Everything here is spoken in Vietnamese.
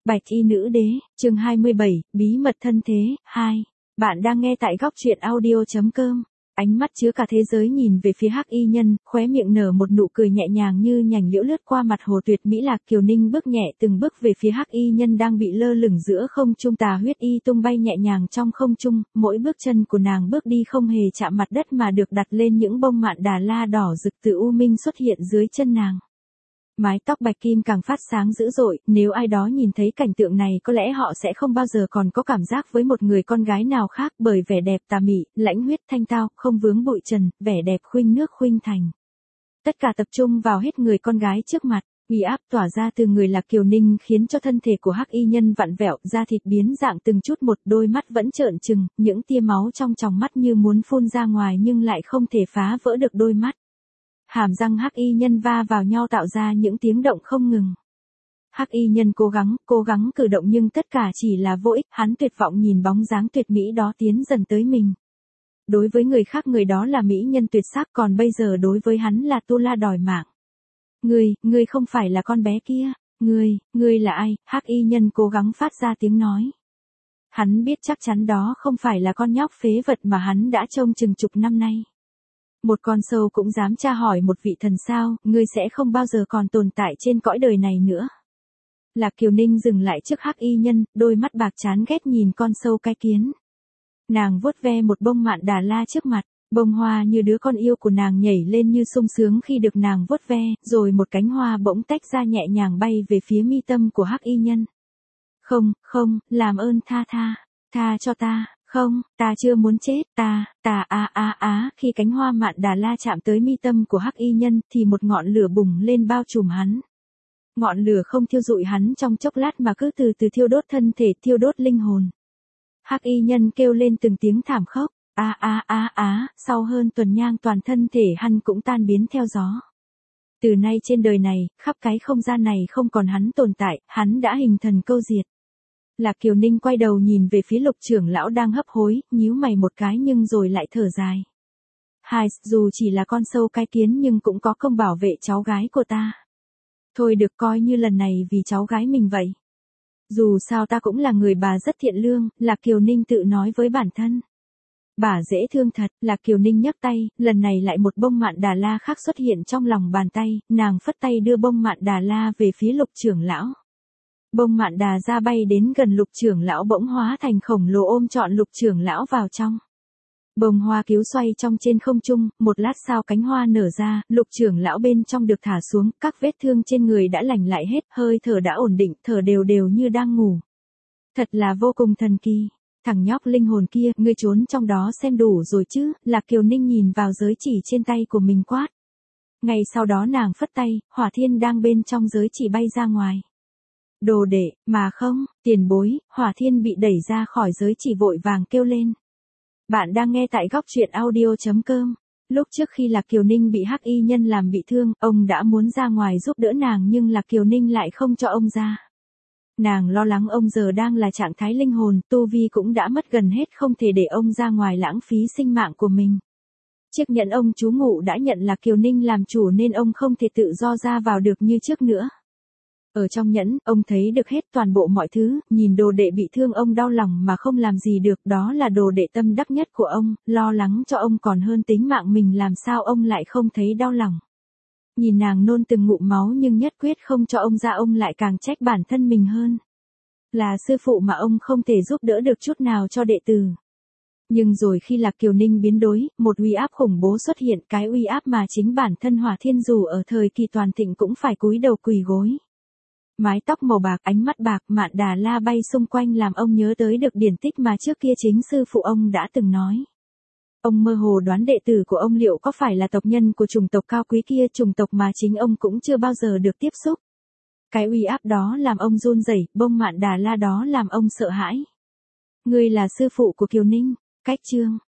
Bạch y nữ đế, chương 27, bí mật thân thế, 2. Bạn đang nghe tại góc truyện audio.com. Ánh mắt chứa cả thế giới nhìn về phía Hắc y nhân, khóe miệng nở một nụ cười nhẹ nhàng như nhành liễu lướt qua mặt hồ tuyệt mỹ Lạc Kiều Ninh bước nhẹ từng bước về phía Hắc y nhân đang bị lơ lửng giữa không trung, tà huyết y tung bay nhẹ nhàng trong không trung, mỗi bước chân của nàng bước đi không hề chạm mặt đất mà được đặt lên những bông mạn đà la đỏ rực từ u minh xuất hiện dưới chân nàng. Mái tóc bạch kim càng phát sáng dữ dội, nếu ai đó nhìn thấy cảnh tượng này có lẽ họ sẽ không bao giờ còn có cảm giác với một người con gái nào khác, bởi vẻ đẹp tà mị, lãnh huyết thanh tao, không vướng bụi trần, vẻ đẹp khuynh nước khuynh thành. Tất cả tập trung vào hết người con gái trước mặt, uy áp tỏa ra từ người Lạc Kiều Ninh khiến cho thân thể của Hắc y nhân vặn vẹo, da thịt biến dạng từng chút một, đôi mắt vẫn trợn trừng, những tia máu trong tròng mắt như muốn phun ra ngoài nhưng lại không thể phá vỡ được đôi mắt. Hàm răng Hắc y nhân va vào nhau tạo ra những tiếng động không ngừng. Hắc y nhân cố gắng cử động nhưng tất cả chỉ là vô ích, hắn tuyệt vọng nhìn bóng dáng tuyệt mỹ đó tiến dần tới mình. Đối với người khác người đó là mỹ nhân tuyệt sắc, còn bây giờ đối với hắn là tu la đòi mạng. Ngươi không phải là con bé kia, ngươi là ai? Hắc y nhân cố gắng phát ra tiếng nói. Hắn biết chắc chắn đó không phải là con nhóc phế vật mà hắn đã trông chừng chục năm nay. Một con sâu cũng dám tra hỏi một vị thần sao, ngươi sẽ không bao giờ còn tồn tại trên cõi đời này nữa. Lạc Kiều Ninh dừng lại trước Hắc y nhân, đôi mắt bạc chán ghét nhìn con sâu cái kiến. Nàng vuốt ve một bông mạn đà la trước mặt, bông hoa như đứa con yêu của nàng nhảy lên như sung sướng khi được nàng vuốt ve, rồi một cánh hoa bỗng tách ra nhẹ nhàng bay về phía mi tâm của Hắc y nhân. Không, làm ơn tha cho ta. Không, ta chưa muốn chết, khi cánh hoa mạn đà la chạm tới mi tâm của Hắc y nhân thì một ngọn lửa bùng lên bao trùm hắn. Ngọn lửa không thiêu rụi hắn trong chốc lát mà cứ từ từ thiêu đốt thân thể, thiêu đốt linh hồn. Hắc y nhân kêu lên từng tiếng thảm khốc, sau hơn tuần nhang toàn thân thể hắn cũng tan biến theo gió. Từ nay trên đời này, khắp cái không gian này không còn hắn tồn tại, hắn đã hình thần câu diệt. Lạc Kiều Ninh quay đầu nhìn về phía Lục trưởng lão đang hấp hối, nhíu mày một cái nhưng rồi lại thở dài. Dù chỉ là con sâu cái kiến nhưng cũng có công bảo vệ cháu gái của ta. Thôi được, coi như lần này vì cháu gái mình vậy. Dù sao ta cũng là người bà rất thiện lương, Lạc Kiều Ninh tự nói với bản thân. Bà dễ thương thật, Lạc Kiều Ninh nhấc tay, lần này lại một bông mạn đà la khác xuất hiện trong lòng bàn tay, nàng phất tay đưa bông mạn đà la về phía Lục trưởng lão. Bông mạn đà ra bay đến gần Lục trưởng lão bỗng hóa thành khổng lồ ôm trọn Lục trưởng lão vào trong. Bông hoa cứu xoay trong trên không trung, một lát sau cánh hoa nở ra, Lục trưởng lão bên trong được thả xuống, các vết thương trên người đã lành lại hết, hơi thở đã ổn định, thở đều đều như đang ngủ. Thật là vô cùng thần kỳ. Thằng nhóc linh hồn kia, ngươi trốn trong đó xem đủ rồi chứ? Lạc Kiều Ninh nhìn vào giới chỉ trên tay của mình quát. Ngay sau đó nàng phất tay, hỏa thiên đang bên trong giới chỉ bay ra ngoài. Đồ đệ, mà không, tiền bối, hỏa thiên bị đẩy ra khỏi giới chỉ vội vàng kêu lên. Bạn đang nghe tại góc truyện audio.com. Lúc trước khi Lạc Kiều Ninh bị Hắc y nhân làm bị thương, ông đã muốn ra ngoài giúp đỡ nàng nhưng Lạc Kiều Ninh lại không cho ông ra. Nàng lo lắng ông giờ đang là trạng thái linh hồn, tu vi cũng đã mất gần hết, không thể để ông ra ngoài lãng phí sinh mạng của mình. Chiếc nhẫn ông chú ngụ đã nhận Lạc Kiều Ninh làm chủ nên ông không thể tự do ra vào được như trước nữa. Ở trong nhẫn, ông thấy được hết toàn bộ mọi thứ, nhìn đồ đệ bị thương ông đau lòng mà không làm gì được, đó là đồ đệ tâm đắc nhất của ông, lo lắng cho ông còn hơn tính mạng mình, làm sao ông lại không thấy đau lòng. Nhìn nàng nôn từng ngụm máu nhưng nhất quyết không cho ông ra, ông lại càng trách bản thân mình hơn. Là sư phụ mà ông không thể giúp đỡ được chút nào cho đệ tử. Nhưng rồi khi Lạc Kiều Ninh biến đổi, một uy áp khủng bố xuất hiện, cái uy áp mà chính bản thân Hỏa Thiên dù ở thời kỳ toàn thịnh cũng phải cúi đầu quỳ gối. Mái tóc màu bạc, ánh mắt bạc, mạn đà la bay xung quanh làm ông nhớ tới được điển tích mà trước kia chính sư phụ ông đã từng nói. Ông mơ hồ đoán đệ tử của ông liệu có phải là tộc nhân của chủng tộc cao quý kia, chủng tộc mà chính ông cũng chưa bao giờ được tiếp xúc. Cái uy áp đó làm ông run rẩy, bông mạn đà la đó làm ông sợ hãi. Ngươi là sư phụ của Kiều Ninh, cách chương.